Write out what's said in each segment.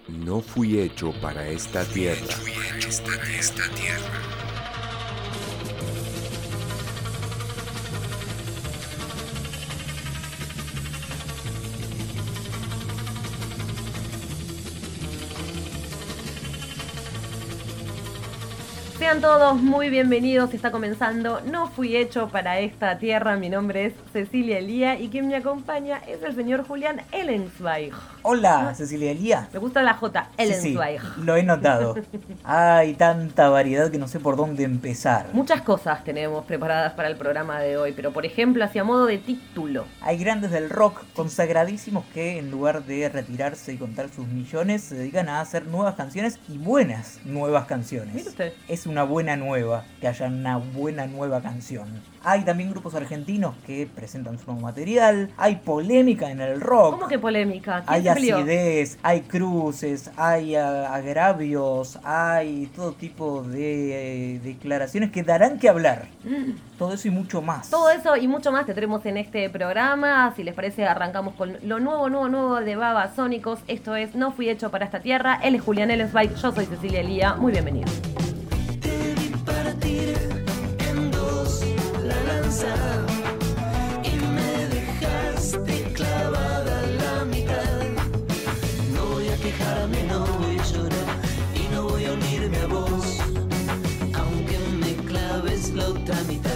No fui hecho para esta tierra. Sean todos muy bienvenidos, está comenzando No Fui Hecho para esta tierra. Mi nombre es Cecilia Elía y quien me acompaña es el señor Julián Ellensweig. Hola, Cecilia Elía. Me gusta la J, Ellensweig. Sí, lo he notado. Hay tanta variedad que no sé por dónde empezar. Muchas cosas tenemos preparadas para el programa de hoy, pero por ejemplo, hacia modo de título. Hay grandes del rock consagradísimos que en lugar de retirarse y contar sus millones se dedican a hacer nuevas canciones y buenas nuevas canciones. Mire usted. Es una buena nueva que haya una buena nueva canción. Hay también grupos argentinos que presentan su nuevo material. Hay polémica en el rock. ¿Cómo que polémica? ¿Quién Hay se peleó? acidez, hay cruces, hay agravios, hay todo tipo de declaraciones que darán que hablar. Todo eso y mucho más. Todo eso y mucho más tendremos en este programa. Si les parece, arrancamos con lo nuevo de Babasónicos. Esto es No Fui Hecho para esta tierra. Él es Julián Ellensweig, yo soy Cecilia Elía. Muy bienvenido. Y me dejaste clavada a la mitad. No voy a quejarme, no voy a llorar y no voy a unirme a vos, aunque me claves la otra mitad.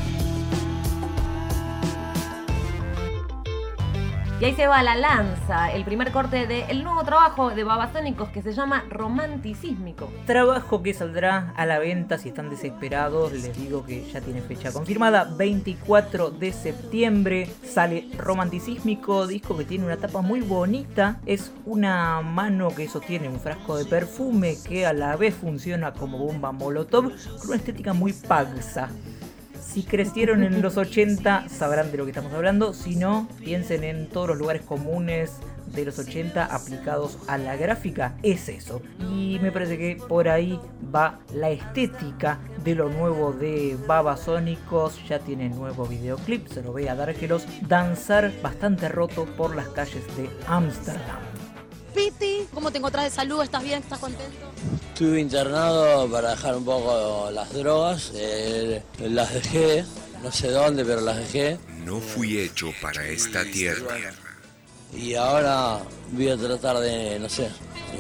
Y ahí se va la lanza, el primer corte del nuevo trabajo de Babasónicos que se llama Romanticísmico. Trabajo que saldrá a la venta si están desesperados. Les digo que ya tiene fecha confirmada. 24 de septiembre sale Romanticísmico, disco que tiene una tapa muy bonita. Es una mano que sostiene un frasco de perfume que a la vez funciona como bomba molotov con una estética muy pagsa. Si crecieron en los 80 sabrán de lo que estamos hablando. Si no, piensen en todos los lugares comunes de los 80 aplicados a la gráfica. Es eso. Y me parece que por ahí va la estética de lo nuevo de Babasónicos. Ya tiene nuevo videoclip. Se lo ve a Dárgelos danzar bastante roto por las calles de Ámsterdam. Piti, ¿cómo te encontrás de salud? ¿Estás bien? ¿Estás contento? Estuve internado para dejar un poco las drogas, las dejé, no sé dónde, pero las dejé. No fui hecho para esta tierra. Y ahora voy a tratar de, no sé,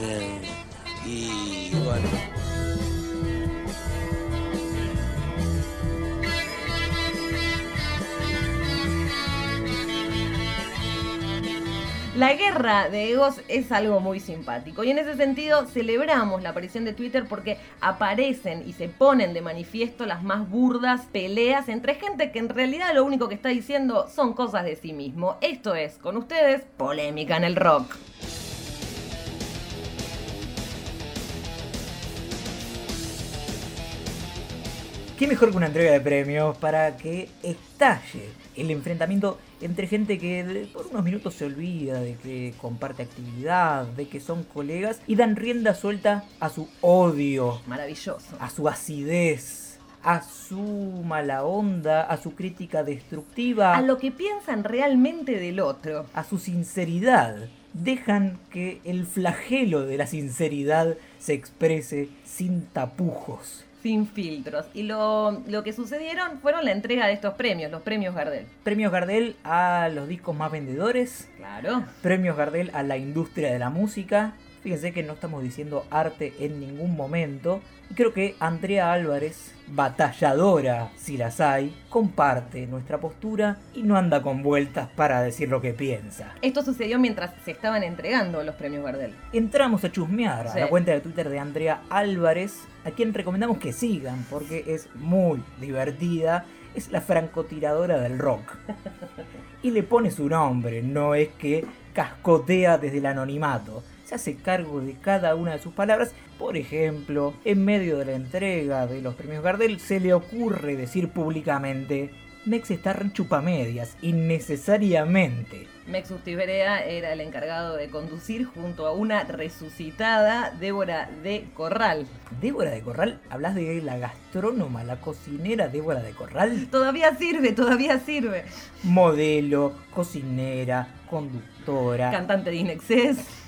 y bueno. La guerra de egos es algo muy simpático y en ese sentido celebramos la aparición de Twitter porque aparecen y se ponen de manifiesto las más burdas peleas entre gente que en realidad lo único que está diciendo son cosas de sí mismo. Esto es, con ustedes, polémica en el rock. ¿Qué mejor que una entrega de premios para que estalle el enfrentamiento entre gente que por unos minutos se olvida de que comparte actividad, de que son colegas y dan rienda suelta a su odio, Maravilloso. a su acidez, a su mala onda, a su crítica destructiva, A lo que piensan realmente del otro. a su sinceridad? Dejan que el flagelo de la sinceridad se exprese sin tapujos. Sin filtros. Y lo que sucedieron fueron la entrega de estos premios, los premios Gardel. Premios Gardel a los discos más vendedores. Claro. Premios Gardel a la industria de la música. Fíjense que no estamos diciendo arte en ningún momento. Y creo que Andrea Álvarez, batalladora si las hay, comparte nuestra postura y no anda con vueltas para decir lo que piensa. Esto sucedió mientras se estaban entregando los premios Gardel. Entramos a chusmear a Sí. la cuenta de Twitter de Andrea Álvarez, a quien recomendamos que sigan porque es muy divertida. Es la francotiradora del rock. Y le pone su nombre, no es que cascotea desde el anonimato. Se hace cargo de cada una de sus palabras. Por ejemplo, en medio de la entrega de los premios Gardel se le ocurre decir públicamente: Mex está re chupamedias, innecesariamente. Mex Ustiberea era el encargado de conducir junto a una resucitada Débora de Corral. ¿Débora de Corral? ¿Hablas de la gastrónoma, la cocinera Débora de Corral? Todavía sirve, todavía sirve. Modelo, cocinera, conductora. Cantante de Inexcess.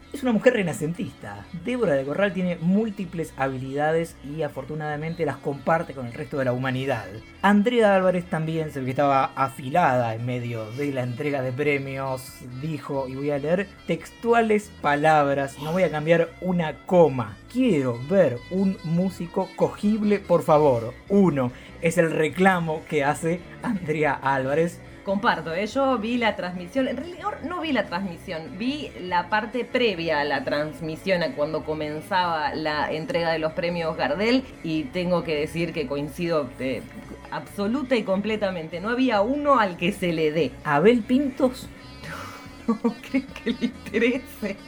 Es una mujer renacentista. Débora de Corral tiene múltiples habilidades y afortunadamente las comparte con el resto de la humanidad. Andrea Álvarez también se ve que estaba afilada en medio de la entrega de premios. Dijo, y voy a leer textuales palabras, no voy a cambiar una coma. Quiero ver un músico cogible, por favor. 1. Es el reclamo que hace Andrea Álvarez. Comparto, yo vi la transmisión, en realidad no vi la transmisión, vi la parte previa a la transmisión, a cuando comenzaba la entrega de los premios Gardel, y tengo que decir que coincido absoluta y completamente, no había uno al que se le dé. Abel Pintos. No creo que le interese.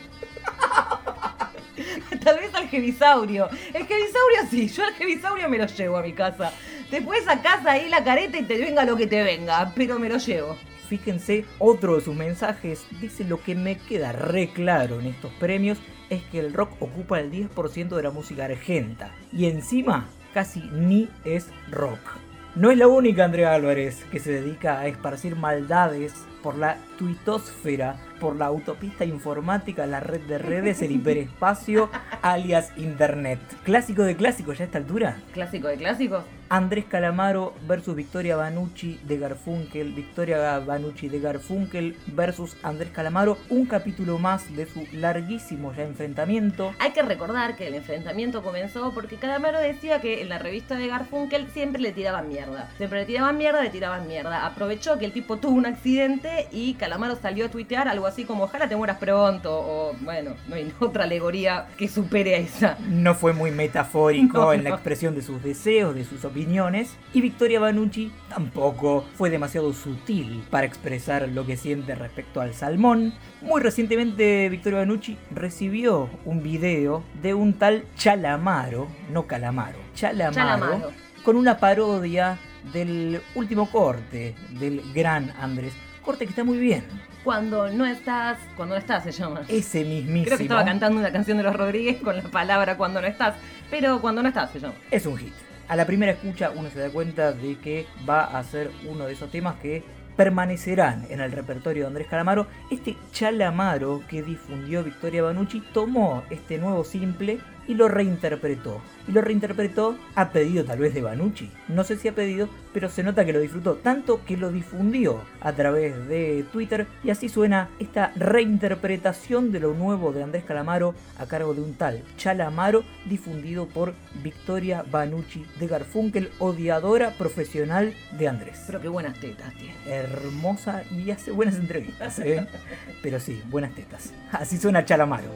Tal vez al Jevisaurio. El Jevisaurio sí, yo al Jevisaurio me lo llevo a mi casa. Después sacás ahí la careta y te venga lo que te venga, pero me lo llevo. Fíjense, otro de sus mensajes dice: lo que me queda re claro en estos premios es que el rock ocupa el 10% de la música argenta. Y encima, casi ni es rock. No es la única Andrea Álvarez que se dedica a esparcir maldades por la tuitosfera, por la autopista informática, la red de redes, el hiperespacio, alias internet. Clásico de clásicos ya a esta altura. Clásico de clásicos. Andrés Calamaro versus Victoria Banucci de Garfunkel. Victoria Banucci de Garfunkel versus Andrés Calamaro. Un capítulo más de su larguísimo ya enfrentamiento. Hay que recordar que el enfrentamiento comenzó porque Calamaro decía que en la revista de Garfunkel siempre le tiraban mierda. Siempre le tiraban mierda. Aprovechó que el tipo tuvo un accidente y Calamaro salió a tuitear algo así como: ojalá te mueras pronto. O bueno, no hay otra alegoría que supere a esa. No fue muy metafórico No. en la expresión de sus deseos, de sus opiniones. Y Victoria Banucci tampoco fue demasiado sutil para expresar lo que siente respecto al salmón. Muy recientemente Victoria Banucci recibió un video de un tal Chalamaro, no Calamaro, Chalamaro, con una parodia del último corte del gran Andrés. Corte que está muy bien. Cuando no estás se llama. Ese mismísimo. Creo que estaba cantando una canción de los Rodríguez con la palabra cuando no estás, pero cuando no estás se llama. Es un hit. A la primera escucha uno se da cuenta de que va a ser uno de esos temas que permanecerán en el repertorio de Andrés Calamaro. Este Chalamaro que difundió Victoria Banucci tomó este nuevo simple y lo reinterpretó. Y lo reinterpretó a pedido tal vez de Banucci. No sé si a pedido, pero se nota que lo disfrutó tanto que lo difundió a través de Twitter. Y así suena esta reinterpretación de lo nuevo de Andrés Calamaro a cargo de un tal Chalamaro, difundido por Victoria Banucci de Garfunkel, odiadora profesional de Andrés. Pero qué buenas tetas tiene. Hermosa y hace buenas entrevistas, pero sí, buenas tetas. Así suena Chalamaro.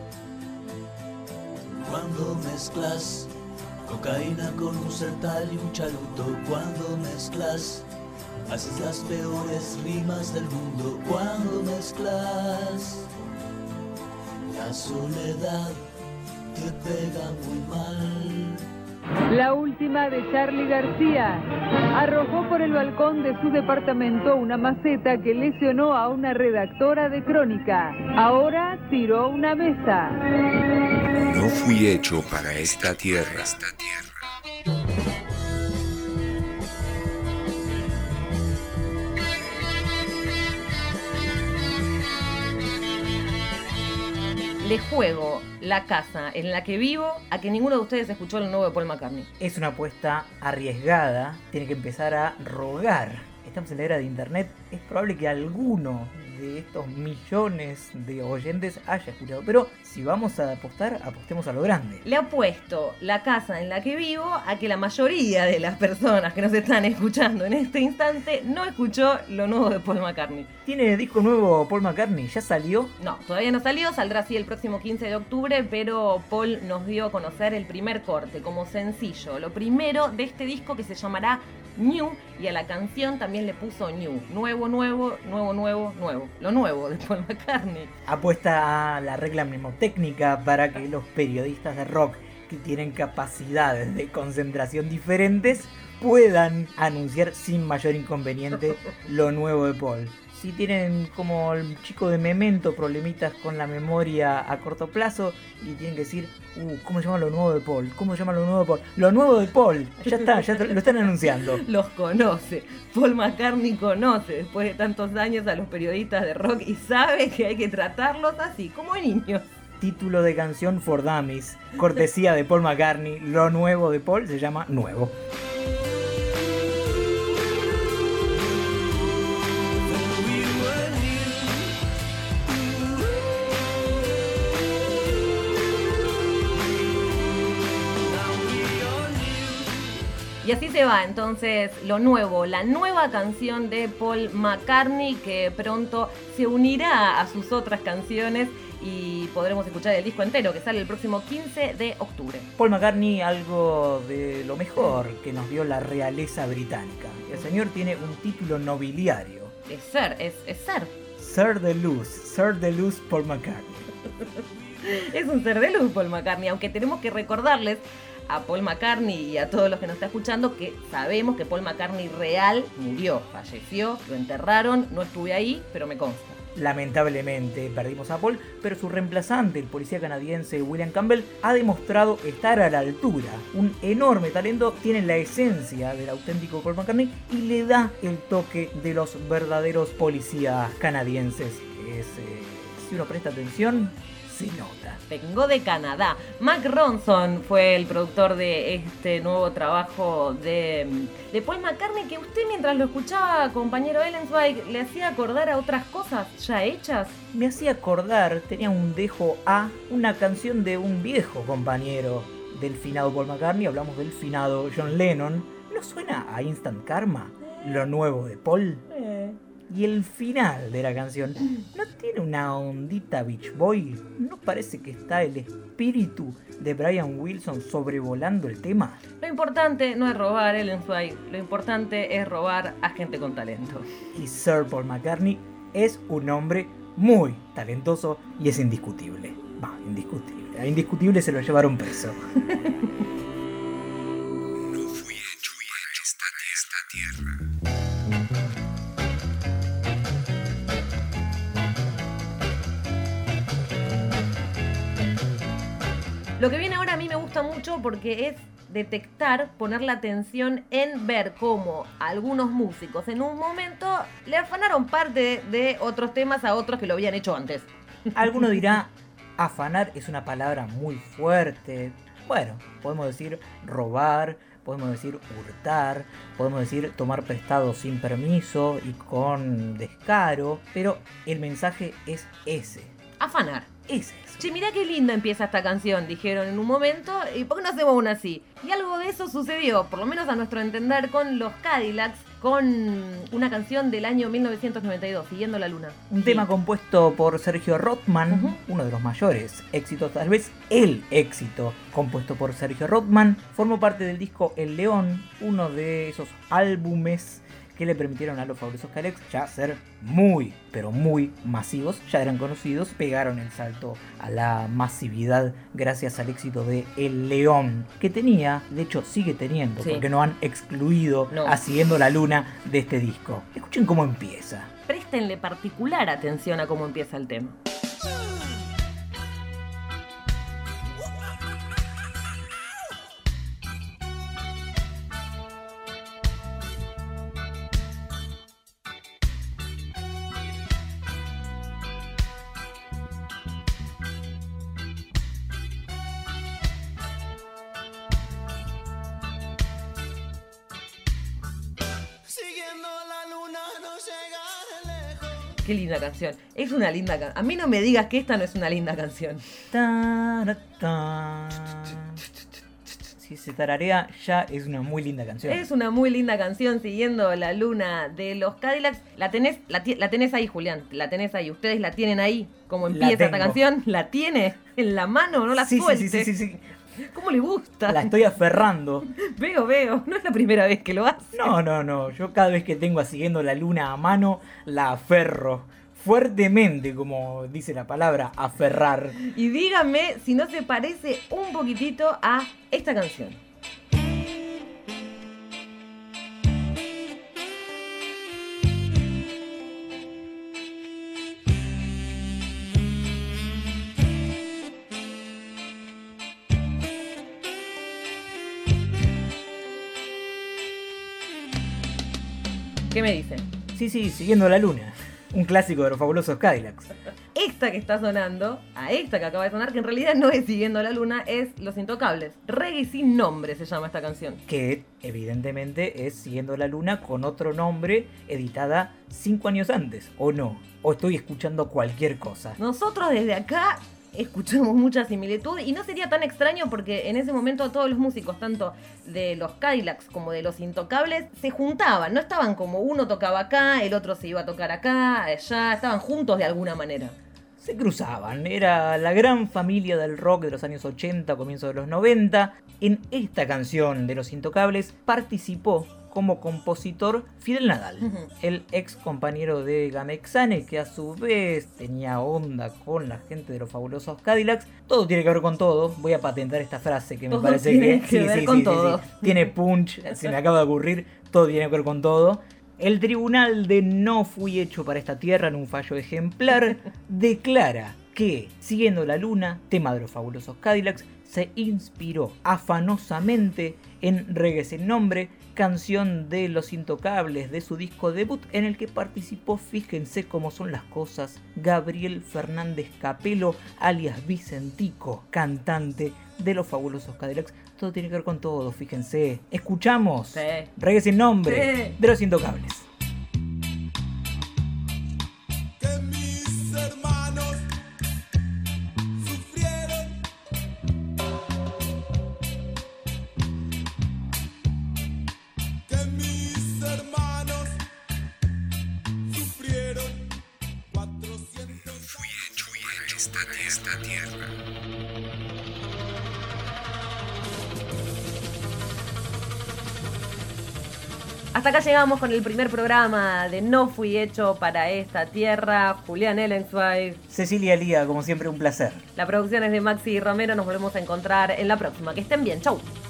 Cuando mezclas cocaína con un sertal y un charuto, cuando mezclas, haces las peores rimas del mundo. Cuando mezclas, la soledad te pega muy mal. La última de Charly García. Arrojó por el balcón de su departamento una maceta que lesionó a una redactora de Crónica. Ahora tiró una mesa. No fui hecho para esta tierra. Le juego la casa en la que vivo a que ninguno de ustedes escuchó el nuevo de Paul McCartney. Es una apuesta arriesgada, tiene que empezar a rogar. Estamos en la era de internet, es probable que alguno de estos millones de oyentes haya escuchado, pero si vamos a apostar, apostemos a lo grande. Le apuesto la casa en la que vivo a que la mayoría de las personas que nos están escuchando en este instante no escuchó lo nuevo de Paul McCartney. ¿Tiene disco nuevo Paul McCartney? ¿Ya salió? No, todavía no salió, saldrá así el próximo 15 de octubre, pero Paul nos dio a conocer el primer corte como sencillo, lo primero de este disco que se llamará New, y a la canción también le puso New, nuevo. Lo nuevo de Paul McCartney. Apuesta a la regla mnemotécnica para que los periodistas de rock que tienen capacidades de concentración diferentes puedan anunciar sin mayor inconveniente lo nuevo de Paul. Si tienen como el chico de Memento problemitas con la memoria a corto plazo y tienen que decir, ¿cómo se llama lo nuevo de Paul? ¿Cómo se llama lo nuevo de Paul? Lo nuevo de Paul, ya está, ya lo están anunciando. Los conoce, Paul McCartney conoce después de tantos años a los periodistas de rock y sabe que hay que tratarlos así, como niños. título de canción for Dummies, cortesía de Paul McCartney. Lo nuevo de Paul se llama Nuevo. Y así se va entonces lo nuevo, la nueva canción de Paul McCartney, que pronto se unirá a sus otras canciones y podremos escuchar el disco entero, que sale el próximo 15 de octubre. Paul McCartney, algo de lo mejor que nos dio la realeza británica. El señor tiene un título nobiliario. Es ser. Sir de Luz Paul McCartney. Es un ser de luz Paul McCartney, aunque tenemos que recordarles a Paul McCartney y a todos los que nos están escuchando que sabemos que Paul McCartney real murió, falleció, lo enterraron, no estuve ahí, pero me consta. Lamentablemente perdimos a Paul, pero su reemplazante, el policía canadiense William Campbell, ha demostrado estar a la altura. Un enorme talento, tiene la esencia del auténtico Paul McCartney y le da el toque de los verdaderos policías canadienses. Si uno presta atención, se nota. Vengo de Canadá. Mark Ronson fue el productor de este nuevo trabajo de Paul McCartney, que usted mientras lo escuchaba, compañero Ellenzweig, le hacía acordar a otras cosas ya hechas. Me hacía acordar, tenía un dejo a una canción de un viejo compañero del finado Paul McCartney, hablamos del finado John Lennon. ¿No suena a Instant Karma? Lo nuevo de Paul. Y el final de la canción, ¿no tiene una ondita Beach Boy? ¿No parece que está el espíritu de Brian Wilson sobrevolando el tema? Lo importante no es robar Ellenzweig, lo importante es robar a gente con talento. Y Sir Paul McCartney es un hombre muy talentoso y es indiscutible. Indiscutible. A indiscutible se lo llevaron preso. No fui hecho para esta tierra. Lo que viene ahora a mí me gusta mucho porque es detectar, poner la atención en ver cómo algunos músicos en un momento le afanaron parte de otros temas a otros que lo habían hecho antes. Alguno dirá, afanar es una palabra muy fuerte. Bueno, podemos decir robar, podemos decir hurtar, podemos decir tomar prestado sin permiso y con descaro, pero el mensaje es ese. Afanar. Es eso. Che, mirá qué linda empieza esta canción, dijeron en un momento, ¿y por qué no hacemos una así? Y algo de eso sucedió, por lo menos a nuestro entender, con los Cadillacs, con una canción del año 1992, Siguiendo la Luna. Un tema compuesto por Sergio Rothman, uno de los mayores éxitos, tal vez el éxito compuesto por Sergio Rothman. Formó parte del disco El León, uno de esos álbumes que le permitieron a los Fabulosos Cadillacs ya ser muy, pero muy masivos. Ya eran conocidos, pegaron el salto a la masividad gracias al éxito de El León, que tenía, de hecho sigue teniendo, porque no han excluido a Siguiendo la Luna de este disco. Escuchen cómo empieza. Préstenle particular atención a cómo empieza el tema. Qué linda canción. Es una linda canción. A mí no me digas que esta no es una linda canción. Si se tararea, ya es una muy linda canción. Es una muy linda canción, Siguiendo la Luna de los Cadillacs. La tenés ahí, Julián. La tenés ahí. Ustedes la tienen ahí. ¿Cómo empieza esta canción? ¿La tiene en la mano? No la suelte. Sí. ¿Cómo le gusta? La estoy aferrando. Veo. No es la primera vez que lo hace. No. Yo cada vez que tengo a Siguiendo la Luna a mano, la aferro. Fuertemente, como dice la palabra, aferrar. Y díganme si no se parece un poquitito a esta canción. ¿Qué me dicen? Sí, Siguiendo la Luna. Un clásico de los Fabulosos Cadillacs. esta que está sonando, a esta que acaba de sonar, que en realidad no es Siguiendo la Luna, es Los Intocables. Reggae sin nombre se llama esta canción. Que evidentemente es Siguiendo la Luna con otro nombre, editada 5 años antes, ¿o no? ¿O estoy escuchando cualquier cosa? Nosotros desde acá escuchamos mucha similitud y no sería tan extraño porque en ese momento todos los músicos, tanto de los Cadillacs como de los Intocables, se juntaban, no estaban como uno tocaba acá, el otro se iba a tocar acá, allá, estaban juntos de alguna manera. Se cruzaban, era la gran familia del rock de los años 80, comienzo de los 90. En esta canción de Los Intocables participó como compositor Fidel Nadal, el ex compañero de Gamexane, que a su vez tenía onda con la gente de los fabulosos Cadillacs. Todo tiene que ver con todo. Voy a patentar esta frase que me Todo parece tiene que ver con todo. tiene punch, se me acaba de ocurrir. Todo tiene que ver con todo. El tribunal de No Fui Hecho para esta Tierra, en un fallo ejemplar, declara que Siguiendo la Luna, tema de los fabulosos Cadillacs, se inspiró afanosamente en Reggae sin Nombre, canción de Los Intocables de su disco debut, en el que participó, fíjense cómo son las cosas, Gabriel Fernández Capelo, alias Vicentico, cantante de los fabulosos Cadillacs. Todo tiene que ver con todo, fíjense. Escuchamos Sí. Reggae sin Nombre Sí. de Los Intocables. Que mis hermanos sufrieron, que mis hermanos sufrieron 400 Fui hecho para esta tierra. Hasta acá llegamos con el primer programa de No Fui Hecho para esta Tierra. Julián Ellensweig. Cecilia Lía, como siempre, un placer. La producción es de Maxi Romero. Nos volvemos a encontrar en la próxima. Que estén bien. Chau.